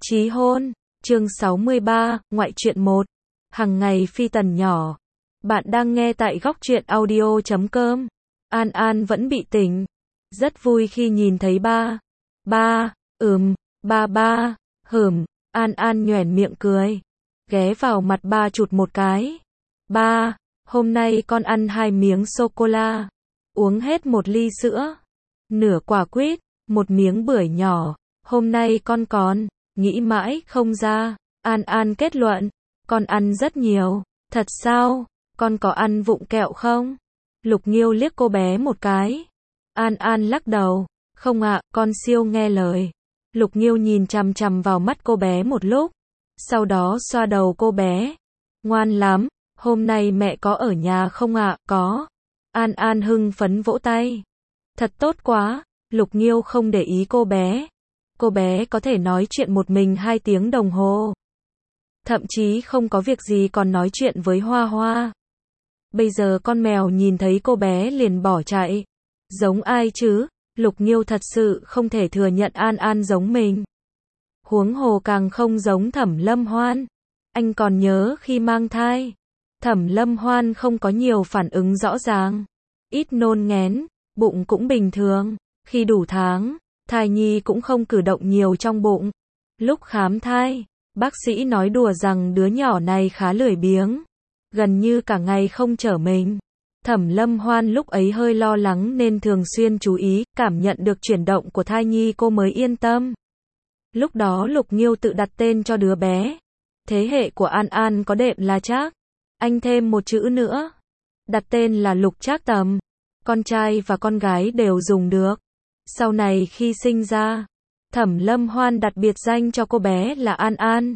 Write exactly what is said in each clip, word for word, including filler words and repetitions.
Chí hôn, chương sáu mươi ba, ngoại truyện một. Hằng ngày phi tần nhỏ. Bạn đang nghe tại góc truyện audio chấm com. An An vẫn bị tỉnh. Rất vui khi nhìn thấy ba. Ba, ừm, ba ba, hửm. An An nhoẻn miệng cười. Ghé vào mặt ba chụt một cái. Ba, hôm nay con ăn hai miếng sô-cô-la. Uống hết một ly sữa. Nửa quả quýt, một miếng bưởi nhỏ. Hôm nay con còn nghĩ mãi không ra. An An kết luận, con ăn rất nhiều. Thật sao? Con có ăn vụng kẹo không? Lục Nghiêu liếc cô bé một cái. An An lắc đầu, không ạ, con siêu nghe lời. Lục Nghiêu nhìn chằm chằm vào mắt cô bé một lúc, sau đó xoa đầu cô bé. Ngoan lắm, hôm nay mẹ có ở nhà không ạ? Có. An An hưng phấn vỗ tay. Thật tốt quá. Lục Nghiêu không để ý cô bé. Cô bé có thể nói chuyện một mình hai tiếng đồng hồ. Thậm chí không có việc gì còn nói chuyện với Hoa Hoa. Bây giờ con mèo nhìn thấy cô bé liền bỏ chạy. Giống ai chứ? Lục Nghiêu thật sự không thể thừa nhận An An giống mình. Huống hồ càng không giống Thẩm Lâm Hoan. Anh còn nhớ khi mang thai. Thẩm Lâm Hoan không có nhiều phản ứng rõ ràng. Ít nôn nghén, bụng cũng bình thường. Khi đủ tháng, thai nhi cũng không cử động nhiều trong bụng. Lúc khám thai, bác sĩ nói đùa rằng đứa nhỏ này khá lười biếng. Gần như cả ngày không chở mình. Thẩm Lâm Hoan lúc ấy hơi lo lắng nên thường xuyên chú ý, cảm nhận được chuyển động của thai nhi cô mới yên tâm. Lúc đó Lục Nghiêu tự đặt tên cho đứa bé. Thế hệ của An An có đệm là Trác. Anh thêm một chữ nữa. Đặt tên là Lục Trác Tầm. Con trai và con gái đều dùng được. Sau này khi sinh ra, Thẩm Lâm Hoan đặt biệt danh cho cô bé là An An.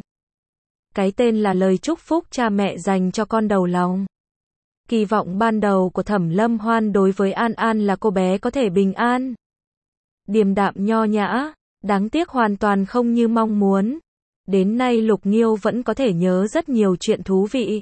Cái tên là lời chúc phúc cha mẹ dành cho con đầu lòng. Kỳ vọng ban đầu của Thẩm Lâm Hoan đối với An An là cô bé có thể bình an, điềm đạm nho nhã, đáng tiếc hoàn toàn không như mong muốn. Đến nay Lục Nghiêu vẫn có thể nhớ rất nhiều chuyện thú vị.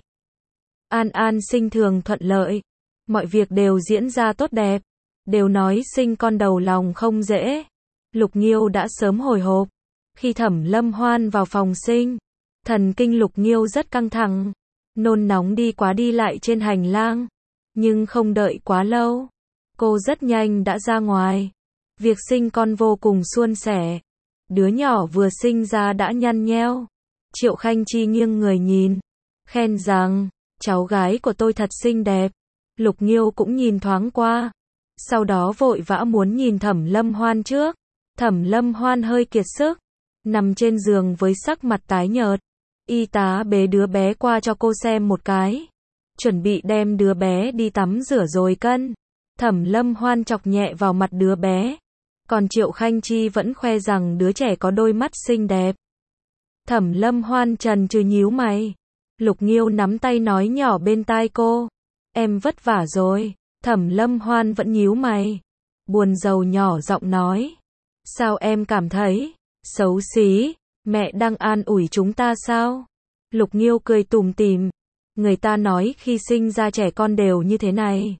An An sinh thường thuận lợi, mọi việc đều diễn ra tốt đẹp. Đều nói sinh con đầu lòng không dễ. Lục Nghiêu đã sớm hồi hộp. Khi Thẩm Lâm Hoan vào phòng sinh, thần kinh Lục Nghiêu rất căng thẳng, nôn nóng đi quá đi lại trên hành lang. Nhưng không đợi quá lâu, cô rất nhanh đã ra ngoài. Việc sinh con vô cùng suôn sẻ. Đứa nhỏ vừa sinh ra đã nhăn nheo. Triệu Khanh Chi nghiêng người nhìn, khen rằng, cháu gái của tôi thật xinh đẹp. Lục Nghiêu cũng nhìn thoáng qua. Sau đó vội vã muốn nhìn Thẩm Lâm Hoan trước. Thẩm Lâm Hoan hơi kiệt sức, nằm trên giường với sắc mặt tái nhợt. Y tá bế đứa bé qua cho cô xem một cái. Chuẩn bị đem đứa bé đi tắm rửa rồi cân. Thẩm Lâm Hoan chọc nhẹ vào mặt đứa bé. Còn Triệu Khanh Chi vẫn khoe rằng đứa trẻ có đôi mắt xinh đẹp. Thẩm Lâm Hoan trần trừ nhíu mày. Lục Nghiêu nắm tay nói nhỏ bên tai cô. Em vất vả rồi. Thẩm Lâm Hoan vẫn nhíu mày. Buồn rầu nhỏ giọng nói. Sao em cảm thấy xấu xí? Mẹ đang an ủi chúng ta sao? Lục Nghiêu cười tủm tỉm. Người ta nói khi sinh ra trẻ con đều như thế này.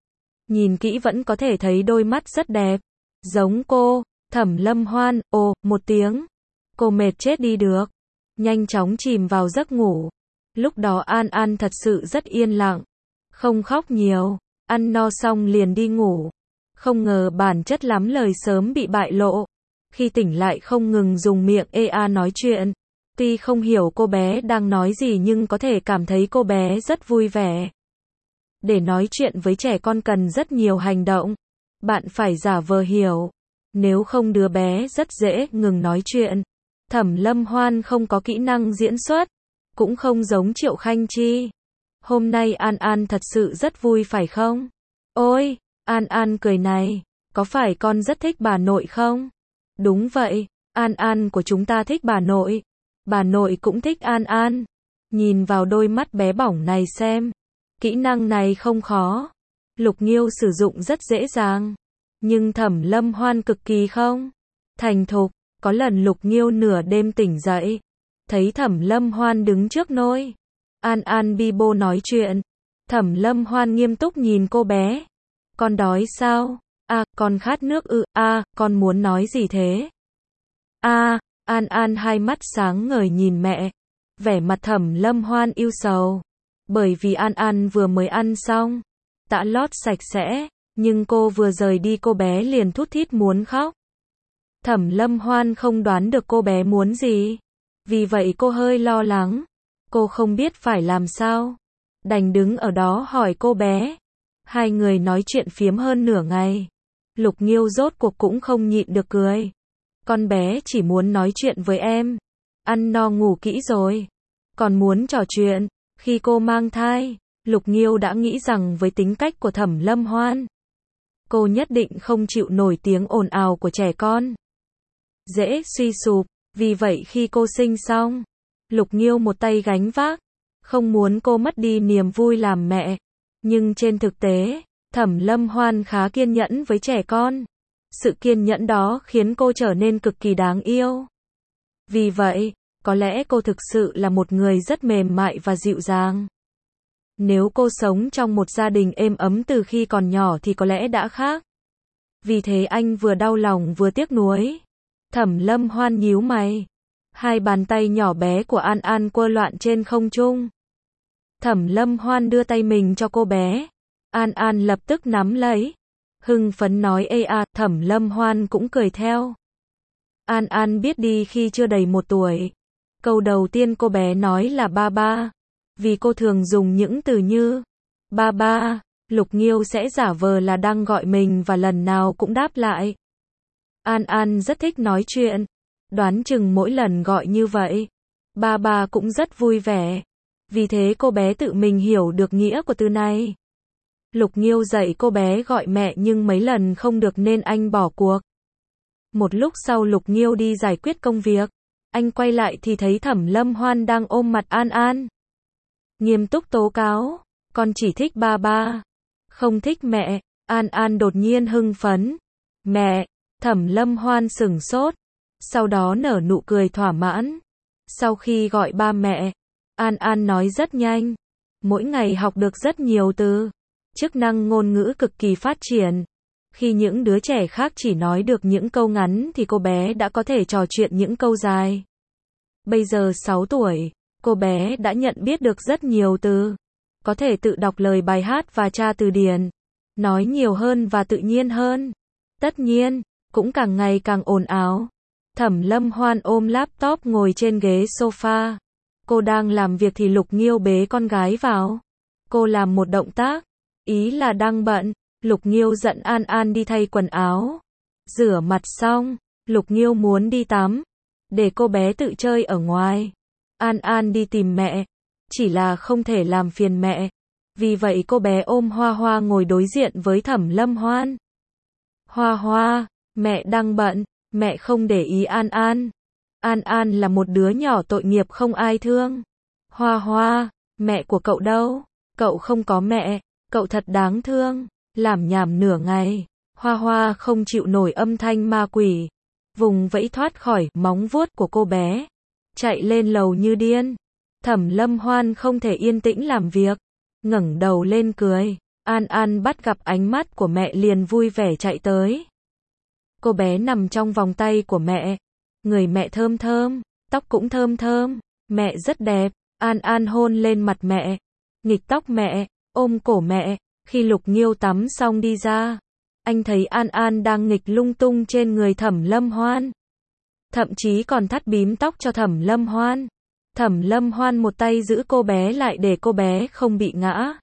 Nhìn kỹ vẫn có thể thấy đôi mắt rất đẹp. Giống cô. Thẩm Lâm Hoan, ồ, một tiếng. Cô mệt chết đi được. Nhanh chóng chìm vào giấc ngủ. Lúc đó An An thật sự rất yên lặng. Không khóc nhiều. Ăn no xong liền đi ngủ. Không ngờ bản chất lắm lời sớm bị bại lộ. Khi tỉnh lại không ngừng dùng miệng ê a nói chuyện. Tuy không hiểu cô bé đang nói gì nhưng có thể cảm thấy cô bé rất vui vẻ. Để nói chuyện với trẻ con cần rất nhiều hành động. Bạn phải giả vờ hiểu. Nếu không đứa bé rất dễ ngừng nói chuyện. Thẩm Lâm Hoan không có kỹ năng diễn xuất. Cũng không giống Triệu Khanh Chi. Hôm nay An An thật sự rất vui phải không? Ôi, An An cười này. Có phải con rất thích bà nội không? Đúng vậy, An An của chúng ta thích bà nội. Bà nội cũng thích An An. Nhìn vào đôi mắt bé bỏng này xem. Kỹ năng này không khó. Lục Nghiêu sử dụng rất dễ dàng. Nhưng Thẩm Lâm Hoan cực kỳ không thành thục. Có lần Lục Nghiêu nửa đêm tỉnh dậy. Thấy Thẩm Lâm Hoan đứng trước nôi. An An bi bô nói chuyện. Thẩm Lâm Hoan nghiêm túc nhìn cô bé. Con đói sao? À, con khát nước ư? À, con muốn nói gì thế? À, An An hai mắt sáng ngời nhìn mẹ, vẻ mặt Thẩm Lâm Hoan ưu sầu. Bởi vì An An vừa mới ăn xong, tã lót sạch sẽ, nhưng cô vừa rời đi cô bé liền thút thít muốn khóc. Thẩm Lâm Hoan không đoán được cô bé muốn gì, vì vậy cô hơi lo lắng. Cô không biết phải làm sao, đành đứng ở đó hỏi cô bé. Hai người nói chuyện phiếm hơn nửa ngày. Lục Nghiêu rốt cuộc cũng không nhịn được cười. Con bé chỉ muốn nói chuyện với em. Ăn no ngủ kỹ rồi, còn muốn trò chuyện. Khi cô mang thai, Lục Nghiêu đã nghĩ rằng với tính cách của Thẩm Lâm Hoan, cô nhất định không chịu nổi tiếng ồn ào của trẻ con, dễ suy sụp. Vì vậy khi cô sinh xong, Lục Nghiêu một tay gánh vác, không muốn cô mất đi niềm vui làm mẹ. Nhưng trên thực tế, Thẩm Lâm Hoan khá kiên nhẫn với trẻ con. Sự kiên nhẫn đó khiến cô trở nên cực kỳ đáng yêu. Vì vậy, có lẽ cô thực sự là một người rất mềm mại và dịu dàng. Nếu cô sống trong một gia đình êm ấm từ khi còn nhỏ thì có lẽ đã khác. Vì thế anh vừa đau lòng vừa tiếc nuối. Thẩm Lâm Hoan nhíu mày. Hai bàn tay nhỏ bé của An An quơ loạn trên không trung. Thẩm Lâm Hoan đưa tay mình cho cô bé. An An lập tức nắm lấy. Hưng phấn nói ê à, Thẩm Lâm Hoan cũng cười theo. An An biết đi khi chưa đầy một tuổi. Câu đầu tiên cô bé nói là ba ba. Vì cô thường dùng những từ như ba ba, Lục Nghiêu sẽ giả vờ là đang gọi mình và lần nào cũng đáp lại. An An rất thích nói chuyện. Đoán chừng mỗi lần gọi như vậy, ba ba cũng rất vui vẻ. Vì thế cô bé tự mình hiểu được nghĩa của từ này. Lục Nghiêu dạy cô bé gọi mẹ nhưng mấy lần không được nên anh bỏ cuộc. Một lúc sau Lục Nghiêu đi giải quyết công việc. Anh quay lại thì thấy Thẩm Lâm Hoan đang ôm mặt An An. Nghiêm túc tố cáo, con chỉ thích ba ba, không thích mẹ. An An đột nhiên hưng phấn. Mẹ, Thẩm Lâm Hoan sửng sốt, sau đó nở nụ cười thỏa mãn. Sau khi gọi ba mẹ, An An nói rất nhanh, mỗi ngày học được rất nhiều từ, chức năng ngôn ngữ cực kỳ phát triển. Khi những đứa trẻ khác chỉ nói được những câu ngắn thì cô bé đã có thể trò chuyện những câu dài. Bây giờ sáu tuổi, cô bé đã nhận biết được rất nhiều từ, có thể tự đọc lời bài hát và tra từ điển, nói nhiều hơn và tự nhiên hơn. Tất nhiên, cũng càng ngày càng ồn ào. Thẩm Lâm Hoan ôm laptop ngồi trên ghế sofa. Cô đang làm việc thì Lục Nghiêu bế con gái vào. Cô làm một động tác, ý là đang bận. Lục Nghiêu dẫn An An đi thay quần áo. Rửa mặt xong, Lục Nghiêu muốn đi tắm, để cô bé tự chơi ở ngoài. An An đi tìm mẹ, chỉ là không thể làm phiền mẹ. Vì vậy cô bé ôm Hoa Hoa ngồi đối diện với Thẩm Lâm Hoan. Hoa Hoa, mẹ đang bận, mẹ không để ý An An. An An là một đứa nhỏ tội nghiệp không ai thương. Hoa Hoa, mẹ của cậu đâu? Cậu không có mẹ, cậu thật đáng thương. Làm nhảm nửa ngày, Hoa Hoa không chịu nổi âm thanh ma quỷ, vùng vẫy thoát khỏi móng vuốt của cô bé, chạy lên lầu như điên. Thẩm Lâm Hoan không thể yên tĩnh làm việc, ngẩng đầu lên cười. An An bắt gặp ánh mắt của mẹ liền vui vẻ chạy tới. Cô bé nằm trong vòng tay của mẹ, người mẹ thơm thơm, tóc cũng thơm thơm, mẹ rất đẹp. An An hôn lên mặt mẹ, nghịch tóc mẹ, ôm cổ mẹ. Khi Lục Nghiêu tắm xong đi ra, anh thấy An An đang nghịch lung tung trên người Thẩm Lâm Hoan. Thậm chí còn thắt bím tóc cho Thẩm Lâm Hoan. Thẩm Lâm Hoan một tay giữ cô bé lại để cô bé không bị ngã,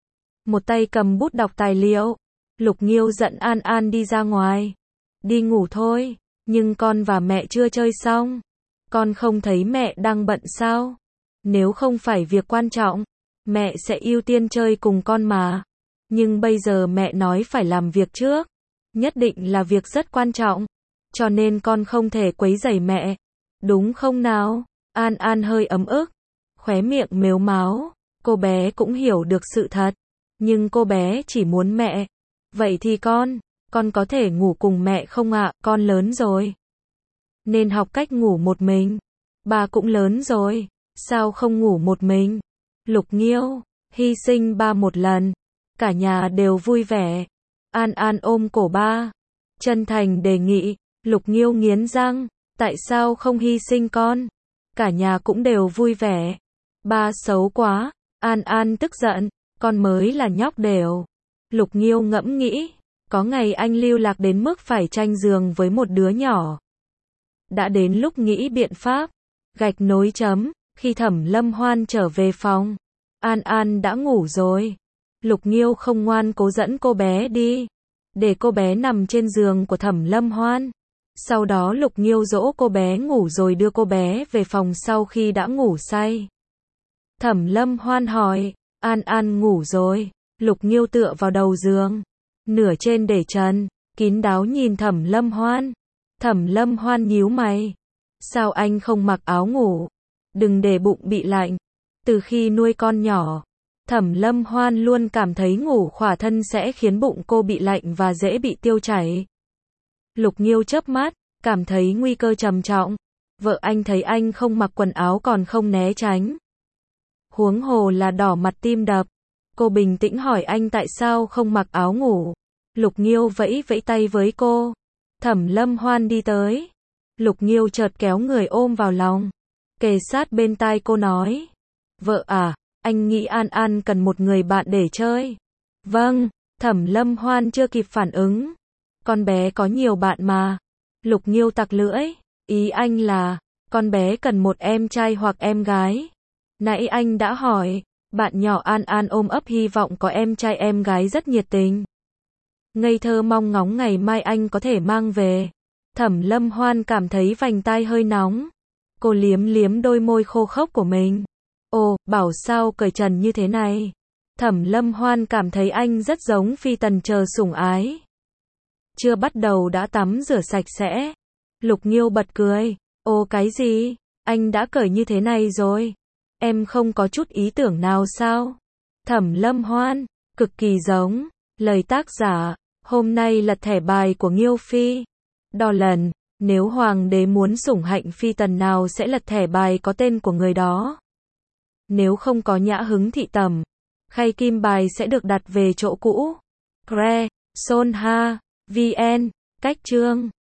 một tay cầm bút đọc tài liệu. Lục Nghiêu dẫn An An đi ra ngoài. Đi ngủ thôi, nhưng con và mẹ chưa chơi xong. Con không thấy mẹ đang bận sao? Nếu không phải việc quan trọng, mẹ sẽ ưu tiên chơi cùng con mà. Nhưng bây giờ mẹ nói phải làm việc trước, nhất định là việc rất quan trọng, cho nên con không thể quấy rầy mẹ, đúng không nào? An An hơi ấm ức, khóe miệng mếu máo, cô bé cũng hiểu được sự thật, nhưng cô bé chỉ muốn mẹ. Vậy thì con, con có thể ngủ cùng mẹ không ạ? Con lớn rồi, nên học cách ngủ một mình. Ba cũng lớn rồi, sao không ngủ một mình? Lục Nghiêu, hy sinh ba một lần. Cả nhà đều vui vẻ. An An ôm cổ ba, chân thành đề nghị. Lục Nghiêu nghiến răng, Tại sao không hy sinh con? Cả nhà cũng đều vui vẻ. Ba xấu quá. An An tức giận. Con mới là nhóc đều. Lục Nghiêu ngẫm nghĩ. Có ngày anh lưu lạc đến mức phải tranh giường với một đứa nhỏ. Đã đến lúc nghĩ biện pháp. Gạch nối chấm. Khi Thẩm Lâm Hoan trở về phòng, An An đã ngủ rồi. Lục Nghiêu không ngoan cố dẫn cô bé đi, để cô bé nằm trên giường của Thẩm Lâm Hoan. Sau đó Lục Nghiêu dỗ cô bé ngủ rồi đưa cô bé về phòng sau khi đã ngủ say. Thẩm Lâm Hoan hỏi, An An ngủ rồi. Lục Nghiêu tựa vào đầu giường, nửa trên để trần, kín đáo nhìn Thẩm Lâm Hoan. Thẩm Lâm Hoan nhíu mày. Sao anh không mặc áo ngủ? Đừng để bụng bị lạnh. Từ khi nuôi con nhỏ, Thẩm Lâm Hoan luôn cảm thấy ngủ khỏa thân sẽ khiến bụng cô bị lạnh và dễ bị tiêu chảy. Lục Nghiêu chớp mắt, cảm thấy nguy cơ trầm trọng. Vợ anh thấy anh không mặc quần áo còn không né tránh. Huống hồ là đỏ mặt tim đập. Cô bình tĩnh hỏi anh tại sao không mặc áo ngủ. Lục Nghiêu vẫy vẫy tay với cô. Thẩm Lâm Hoan đi tới. Lục Nghiêu chợt kéo người ôm vào lòng, kề sát bên tai cô nói. Vợ à, anh nghĩ An An cần một người bạn để chơi. Vâng, Thẩm Lâm Hoan chưa kịp phản ứng. Con bé có nhiều bạn mà. Lục Nghiêu tặc lưỡi. Ý anh là, con bé cần một em trai hoặc em gái. Nãy anh đã hỏi, bạn nhỏ An An ôm ấp hy vọng có em trai em gái rất nhiệt tình. Ngây thơ mong ngóng ngày mai anh có thể mang về. Thẩm Lâm Hoan cảm thấy vành tai hơi nóng. Cô liếm liếm đôi môi khô khốc của mình. Ồ, bảo sao cởi trần như thế này. Thẩm Lâm Hoan cảm thấy anh rất giống phi tần chờ sủng ái. Chưa bắt đầu đã tắm rửa sạch sẽ. Lục Nghiêu bật cười. Ồ cái gì? Anh đã cởi như thế này rồi. Em không có chút ý tưởng nào sao? Thẩm Lâm Hoan, cực kỳ giống. Lời tác giả, hôm nay lật thẻ bài của Nghiêu Phi. Đo lần, nếu hoàng đế muốn sủng hạnh phi tần nào sẽ lật thẻ bài có tên của người đó. Nếu không có nhã hứng thị tẩm, khay kim bài sẽ được đặt về chỗ cũ. Cre, Son Ha, vê en, cách chương.